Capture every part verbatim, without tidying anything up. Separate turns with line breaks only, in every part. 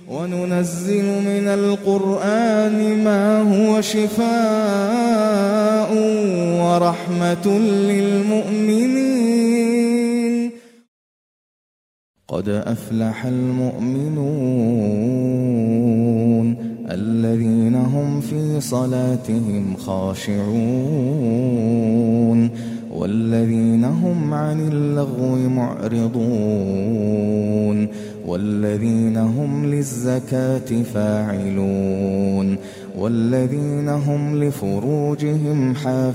وننزل من القرآن ما هو شفاء ورحمة للمؤمنين. قد أفلح المؤمنون الذين هم في صلاتهم خاشعون والذين هم عن اللغو معرضون والذين هم للزكاة فاعلون والذين هم لفروجهم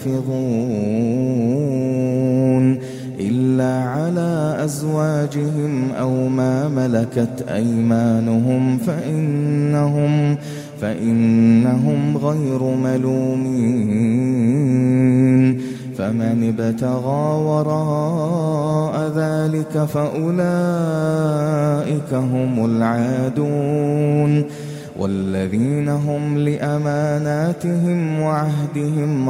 حافظون إلا على أزواجهم أو ما ملكت أيمانهم فإنهم فإنهم غير ملومين. فمن ابتغى وراء ذلك فأولئك هم العادون والذين هم لأماناتهم وعهدهم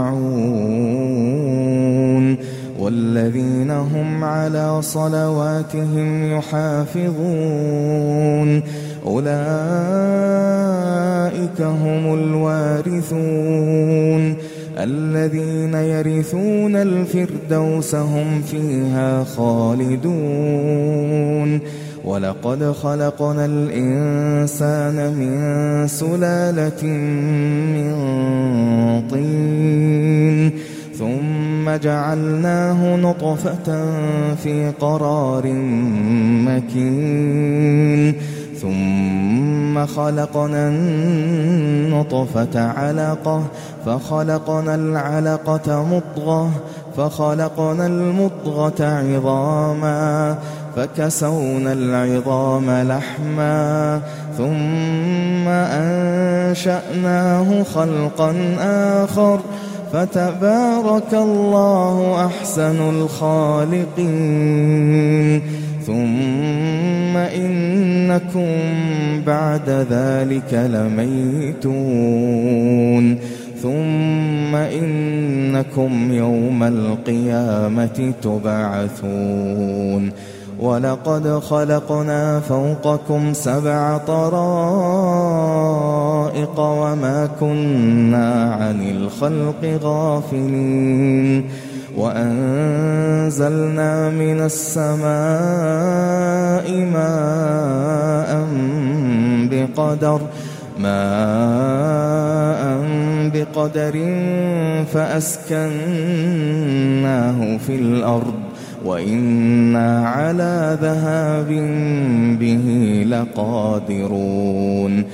راعون والذين هم على صلواتهم يحافظون أولئك هم الوارثون الذين يرثون الفردوس هم فيها خالدون. ولقد خلقنا الإنسان من سلالة من طين ثم جعلناه نطفة في قرار مكين ثم خلقنا النطفة علقة فخلقنا العلقة مضغة فخلقنا المضغة عظاما فكسونا العظام لحما ثم أنشأناه خلقا آخر فتبارك الله أحسن الخالقين. ثم إنكم بعد ذلك لميتون ثم إنكم يوم القيامة تبعثون. ولقد خلقنا فوقكم سبع طرائق وما كنا عن الخلق غافلين وأنزلنا من السماء ماء بقدر ماء بقدر فأسكناه في الأرض وإنا على ذهاب به لقادرون.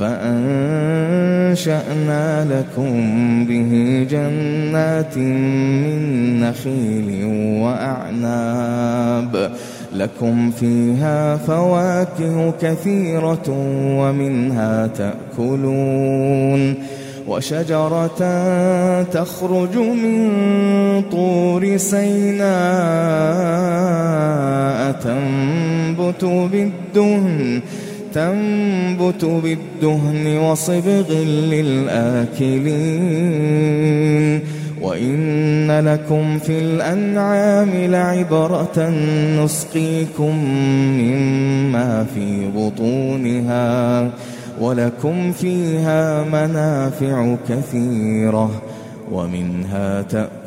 فأنشأنا لكم به جنات من نخيل وأعناب لكم فيها فواكه كثيرة ومنها تأكلون وشجرة تخرج من طور سيناء تنبت بالدهن تنبت بالدهن وصبغ للآكلين. وإن لكم في الأنعام لعبرة نسقيكم مما في بطونها ولكم فيها منافع كثيرة ومنها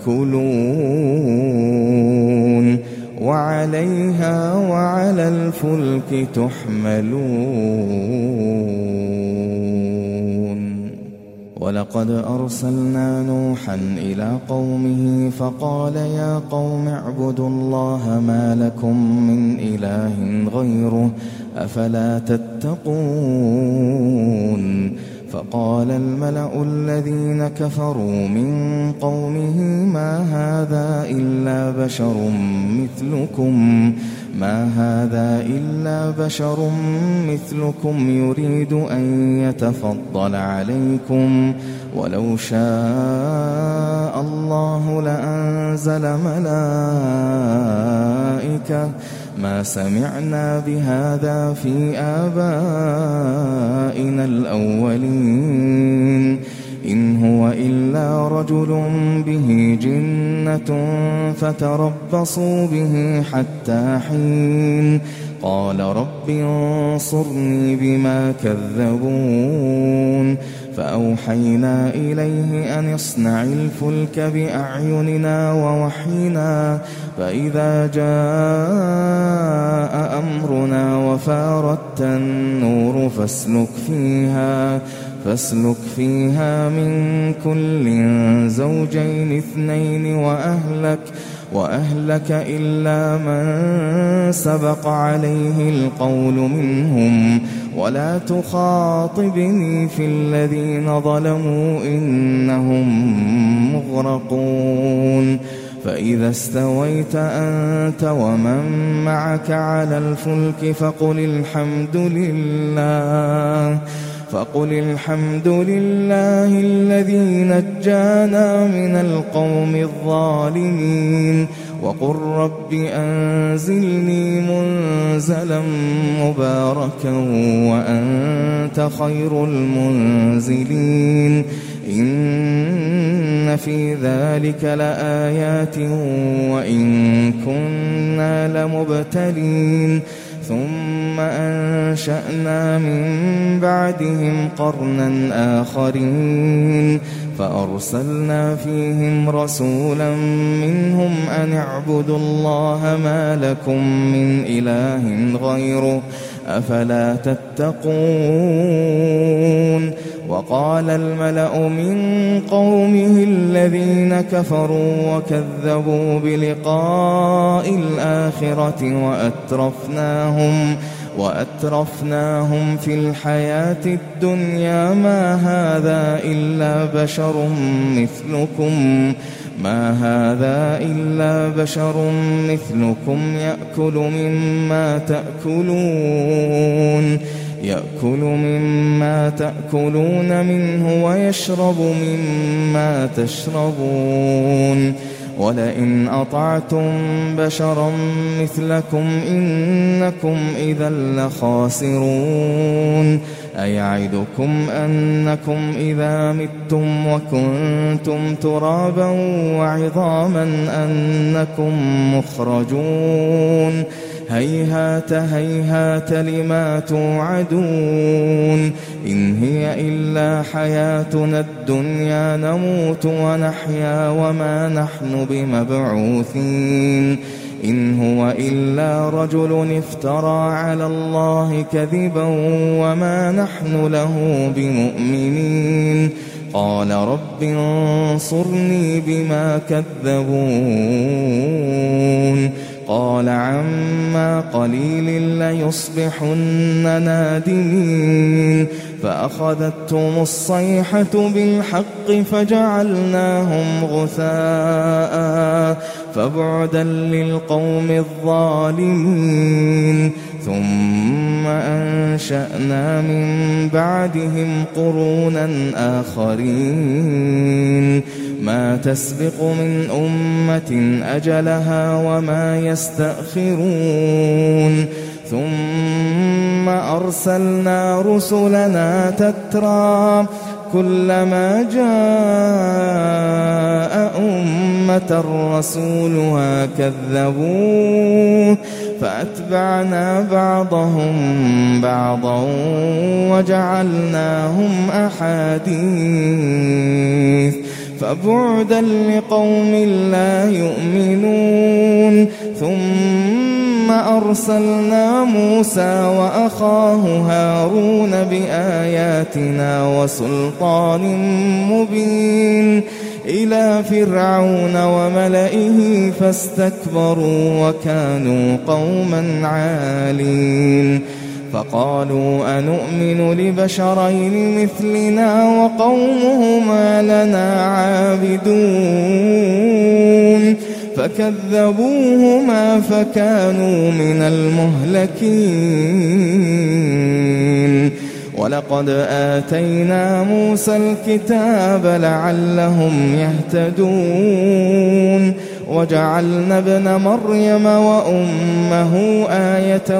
تأكلون وعليها وعلى الفلك تحملون. ولقد أرسلنا نوحا إلى قومه فقال يا قوم اعبدوا الله ما لكم من إله غيره أفلا تتقون. فقال الملأ الذين كفروا من قومه ما هذا إلا بشر مثلكم ما هذا إلا بشر مثلكم يريد أن يتفضل عليكم ولو شاء الله لأنزل ملائكة ما سمعنا بهذا في آبائنا الأولين إن هو إلا رجل به جنة فتربصوا به حتى حين قال رب انصرني بما كذبون فأوحينا إليه أن اصنع الفلك بأعيننا ووحينا فإذا جاء أمرنا وفاردت النور فاسلك فيها فاسلك فيها من كل زوجين اثنين وأهلك وأهلك إلا من سبق عليه القول منهم ولا تخاطبني في الذين ظلموا إنهم مغرقون فإذا استويت أنت ومن معك على الفلك فقل الحمد لله فقل الحمد لله الذي نجانا من القوم الظالمين وقل رب أنزلني منزلا مباركا وأنت خير المنزلين إن في ذلك لآيات وإن كنا لمبتلين ثم أنشأنا من بعدهم قرنا آخرين فأرسلنا فيهم رسولا منهم أن اعبدوا الله ما لكم من إله غيره أفلا تتقون وقال الملأ من قومه الذين كفروا وكذبوا بلقاء الآخرة وأترفناهم وأترفناهم في الحياة الدنيا ما هذا إلا بشر مثلكم ما هذا إلا بشر مثلكم يأكل مما تأكلون يأكل مما تأكلون منه ويشرب مما تشربون ولئن أطعتم بشرا مثلكم إنكم إذا لخاسرون أيعدكم أنكم إذا متم وكنتم ترابا وعظاما أنكم مخرجون هيهات هيهات لما توعدون إن هي إلا حياتنا الدنيا نموت ونحيا وما نحن بمبعوثين إن هو إلا رجل افترى على الله كذبا وما نحن له بمؤمنين قال رب انصرني بما كذبون قال عما قليل ليصبحن نادمين فأخذتهم الصيحة بالحق فجعلناهم غثاء فبعدا للقوم الظالمين ثم أنشأنا من بعدهم قرونا آخرين ما تسبق من أمة أجلها وما يستأخرون ثم أرسلنا رسلنا تترى كلما جاء أمة رسولها كذبوه فأتبعنا بعضهم بعضا وجعلناهم أحاديث فبعدا لقوم لا يؤمنون ثم أرسلنا موسى وأخاه هارون بآياتنا وسلطان مبين إلى فرعون وملئه فاستكبروا وكانوا قوما عالين فقالوا أنؤمن لبشرين مثلنا وقومهما لنا عابدون فكذبوهما فكانوا من المهلكين ولقد آتينا موسى الكتاب لعلهم يهتدون وجعلنا ابن مريم وأمه آية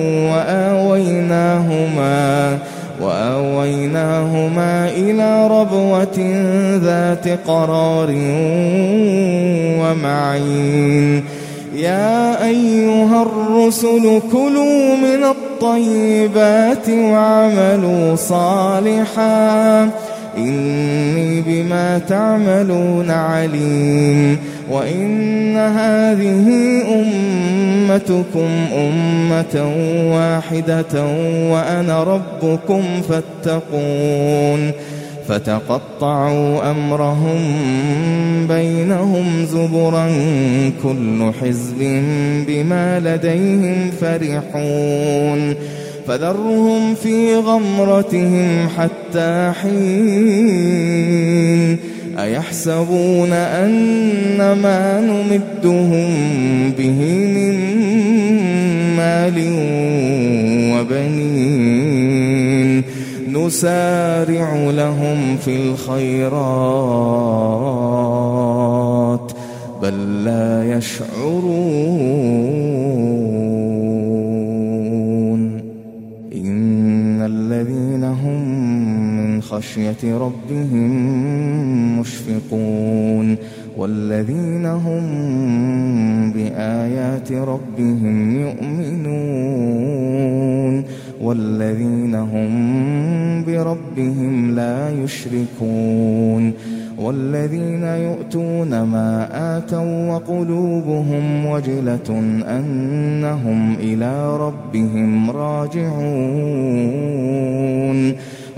وآويناهما وآويناهما إلى ربوة ذات قرار ومعين يا أيها الرسل كلوا من الطيبات واعملوا صالحا إني بما تعملون عليم وإن هذه أمتكم أمة واحدة وأنا ربكم فاتقون فتقطعوا أمرهم بينهم زبرا كل حزب بما لديهم فرحون فذرهم في غمرتهم حتى حين أيحسبون أن ما نمدهم به من مال وبنين نسارع لهم في الخيرات بل لا يشعرون إن الذين هم من خشية ربهم مشفقون والذين هم بآيات ربهم يؤمنون والذين هم بربهم لا يشركون والذين يؤتون ما آتوا وقلوبهم وجلة أنهم إلى ربهم راجعون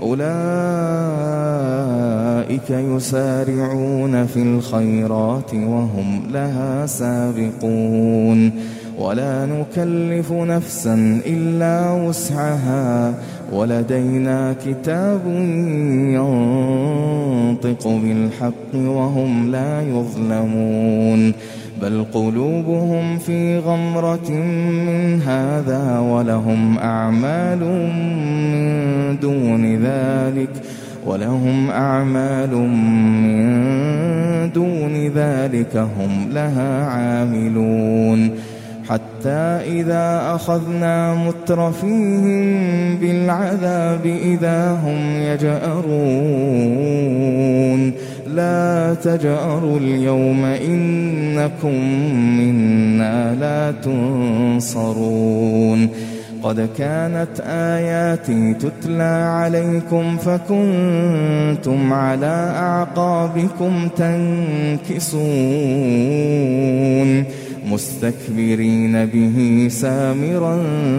أولئك يسارعون في الخيرات وهم لها سابقون ولا نكلف نفسا إلا وسعها ولدينا كتاب ينطق بالحق وهم لا يظلمون بل قلوبهم في غمرة من هذا ولهم أعمال من دون ذلك ولهم أعمال من دون ذلك هم لها عاملون حتى إذا أخذنا مترفيهم بالعذاب إذا هم يجأرون لا تجأروا اليوم إنكم منا لا تنصرون قد كانت آياتي تتلى عليكم فكنتم على أعقابكم تنكصون مستكبرين به سامرا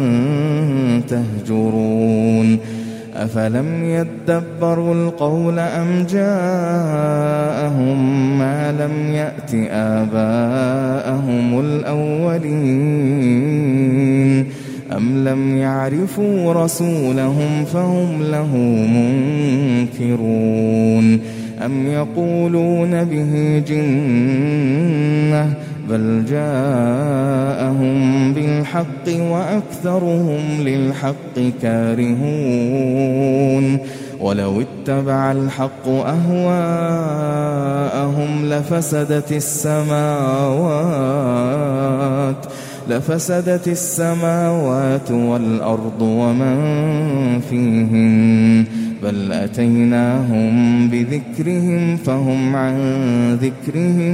تهجرون أفلم يدبروا القول أم جاءهم ما لم يأت آباءهم الأولين أم لم يعرفوا رسولهم فهم له منكرون أم يقولون به جنة بل جاءهم بالحق وأكثرهم للحق كارهون ولو اتبع الحق أهواءهم لفسدت السماوات لفسدت السماوات والأرض ومن فيهن بل أتيناهم بذكرهم فهم عن ذكرهم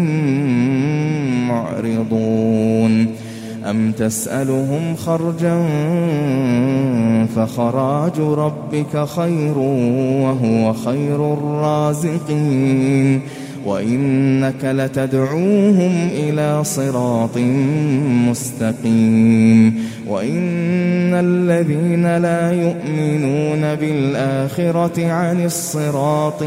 معرضون أم تسألهم خرجا فخراج ربك خير وهو خير الرازقين وإنك لتدعوهم إلى صراط مستقيم وإن الذين لا يؤمنون بالآخرة عن الصراط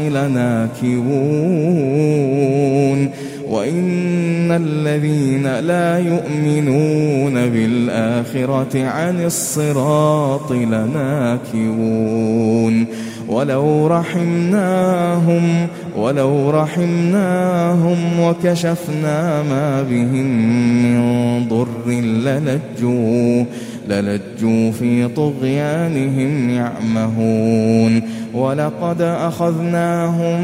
لناكبون وإن الذين لا يؤمنون بالآخرة عن الصراط لناكبون ولو رحمناهم ولو رحمناهم وكشفنا ما بهم من ضر للجوا للجوا في طغيانهم يعمهون ولقد أخذناهم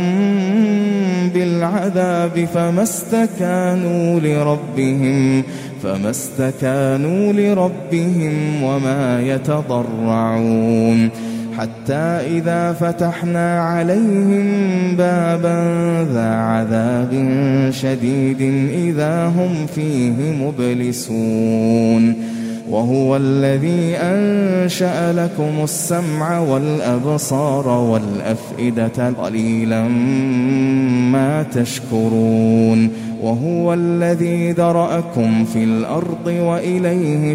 بالعذاب فما استكانوا لربهم فما استكانوا لربهم وما يتضرعون حتى إذا فتحنا عليهم بابا ذا عذاب شديد إذا هم فيه مبلسون وهو الذي أنشأ لكم السمع والأبصار والأفئدة قليلا ما تشكرون وهو الذي ذرأكم في الأرض وإليه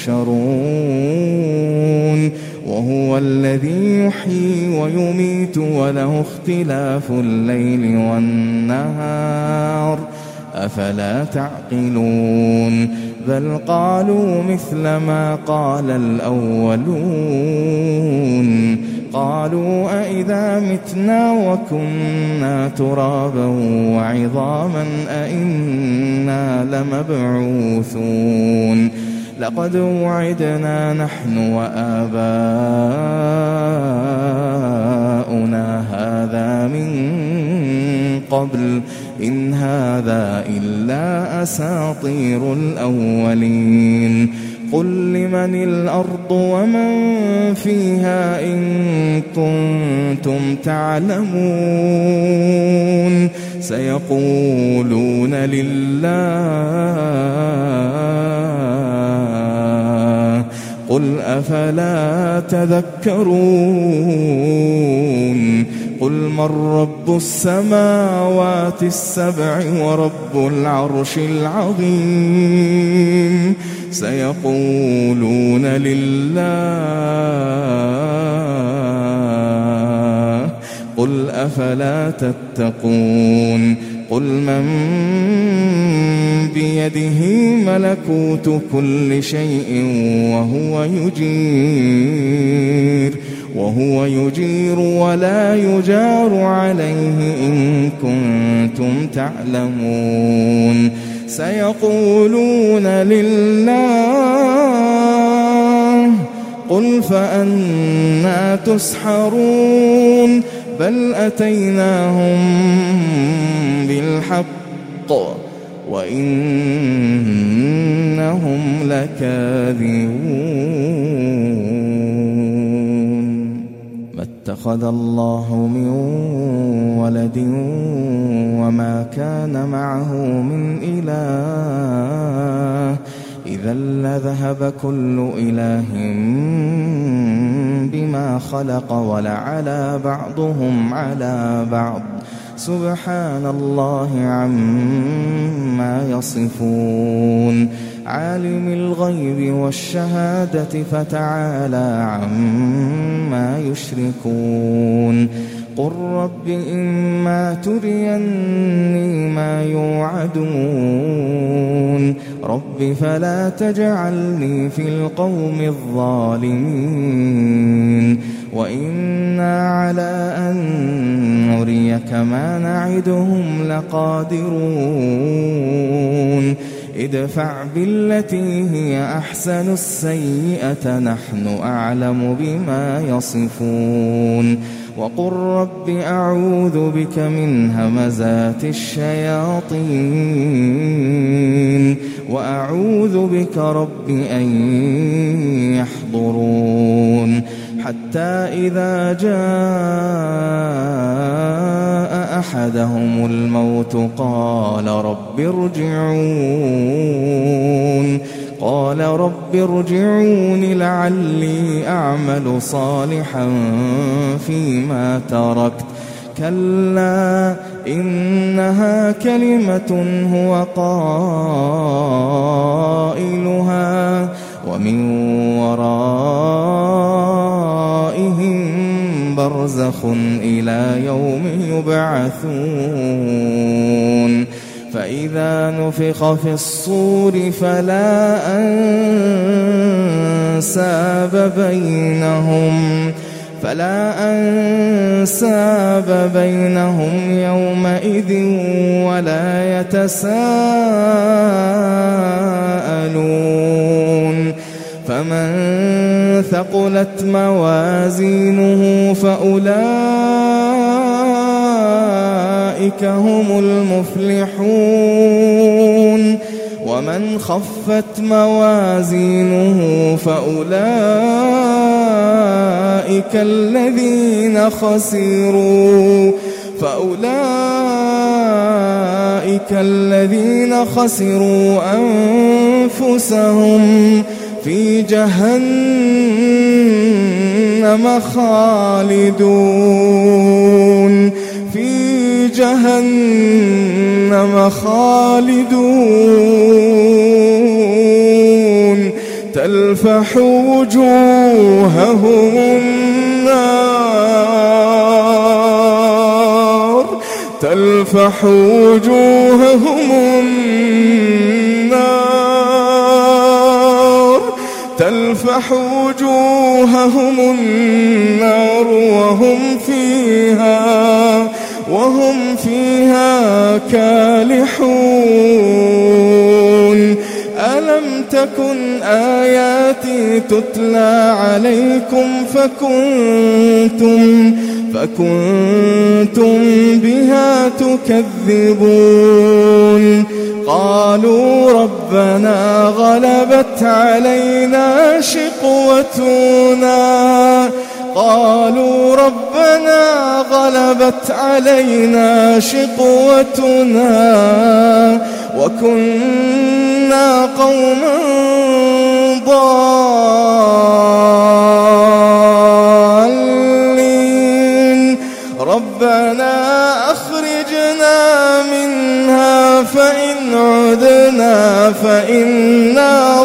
تحشرون وهو الذي يحيي ويميت وله اختلاف الليل والنهار أفلا تعقلون بل قالوا مثل ما قال الأولون قالوا أئذا متنا وكنا ترابا وعظاما أئنا لمبعوثون لقد وعدنا نحن وآباؤنا هذا من قبل إن هذا إلا أساطير الأولين قل لمن الأرض ومن فيها إن كنتم تعلمون سيقولون لله قل أفلا تذكرون قل من رب السماوات السبع ورب العرش العظيم سيقولون لله قل أفلا تتقون قل من بيده ملكوت كل شيء وهو يجير وهو يجير ولا يجار عليه إن كنتم تعلمون سيقولون لله قل فأنى تسحرون بل أتيناهم بالحق وإنهم لكاذبون ما اتخذ الله من ولد وما كان معه من إله إذا لذهب كل إله بما خلق ولعلى بعضهم على بعض سبحان الله عما يصفون عالم الغيب والشهادة فتعالى عما يشركون قل رب إما تريني ما يوعدون رب فلا تجعلني في القوم الظالمين وإنا على أن نريك ما نعدهم لقادرون ادفع بالتي هي أحسن السيئة نحن أعلم بما يصفون وقل رب أعوذ بك من همزات الشياطين وأعوذ بك رب أن يحضرون حتى إذا جاء أحدهم الموت قال رب ارجعون قال رب ارجعون لعلي أعمل صالحا فيما تركت كلا إنها كلمة هو قائلها ومن ورائهم برزخ إلى يوم يبعثون فإذا نفخ في الصور فلا أنساب بينهم فلا أنساب بينهم يومئذ ولا يتساءلون فمن ثقلت موازينه فأولئك هم المفلحون ومن خفت موازينه فأولئك الذين خسروا فأولئك الذين خسروا أنفسهم في جهنم خالدون في جهنم خالدون تلفح وجوههم النار تلفح وجوههم النار تلفح وجوههم النار وهم فيها وهم فيها كالحون ألم تكن آياتي تتلى عليكم فكنتم فكنتم بها تكذبون قالوا ربنا غلبت علينا شقوتنا قالوا ربنا غلبت علينا شقوتنا وكنا قوما ضالين ربنا أخرجنا منها فإن عدنا فإنا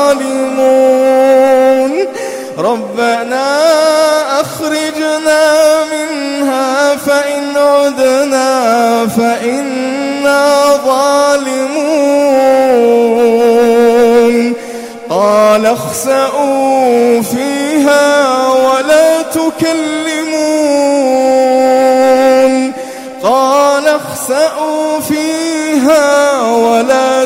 ظالمون ربنا أخرجنا منها فإن عدنا فإنا ظالمون قال اخسئوا فيها ولا تكلمون قال اخسئوا فيها ولا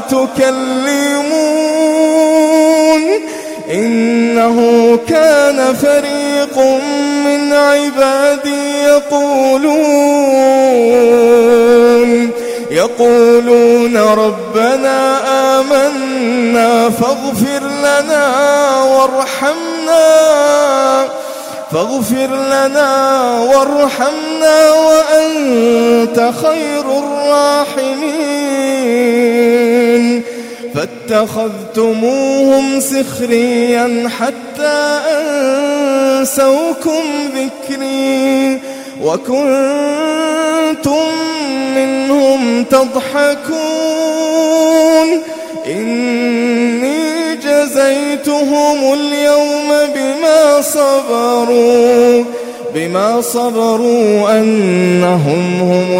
تكلمون إنه كان فريق من عبادي يقولون يقولون ربنا آمنا فاغفر لنا وارحمنا فاغفر لنا وارحمنا وأنت خير الراحمين فاتخذتموهم سخريا حتى أنسوكم ذكري وكنتم منهم تضحكون إني جزيتهم اليوم بما صبروا بما صبروا أنهم هم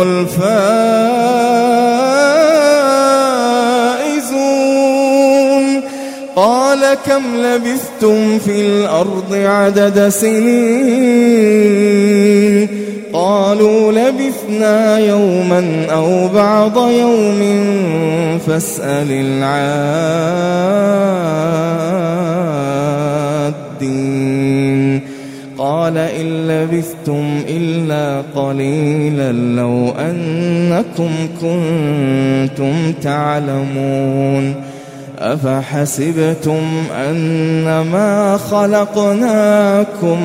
الفائزون قال كم لبثتم في الأرض عدد سنين قالوا لبثنا يوما أو بعض يوم فاسأل العادين قال إن لبثتم إلا قليلا لو أنكم كنتم تعلمون أفحسبتم أنما خلقناكم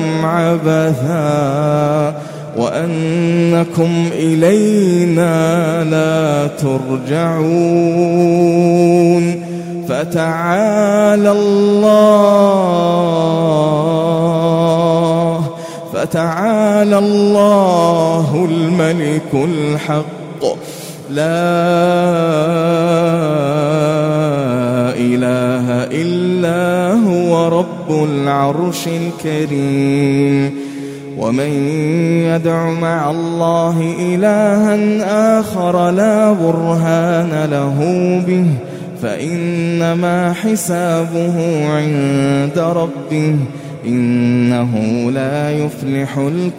عبثا وأنكم إلينا لا ترجعون فتعالى الله فتعالى الله الملك الحق لا إله إلا هو رب العرش الكريم ومن يدع مع الله إلها آخر لا برهان له به فإنما حسابه عند ربه إنه لا يفلح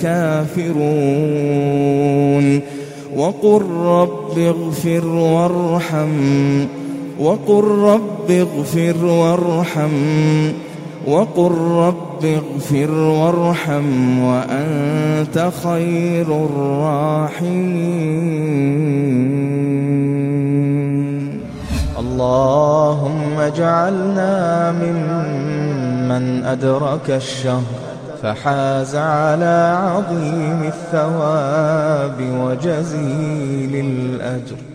الكافرون وقل رب اغفر وارحم وقل رب اغفر وارحم وقل رب اغفر وارحم وأنت خير الراحمين. اللهم اجعلنا ممن أدرك الشهر فحاز على عظيم الثواب وجزيل الأجر.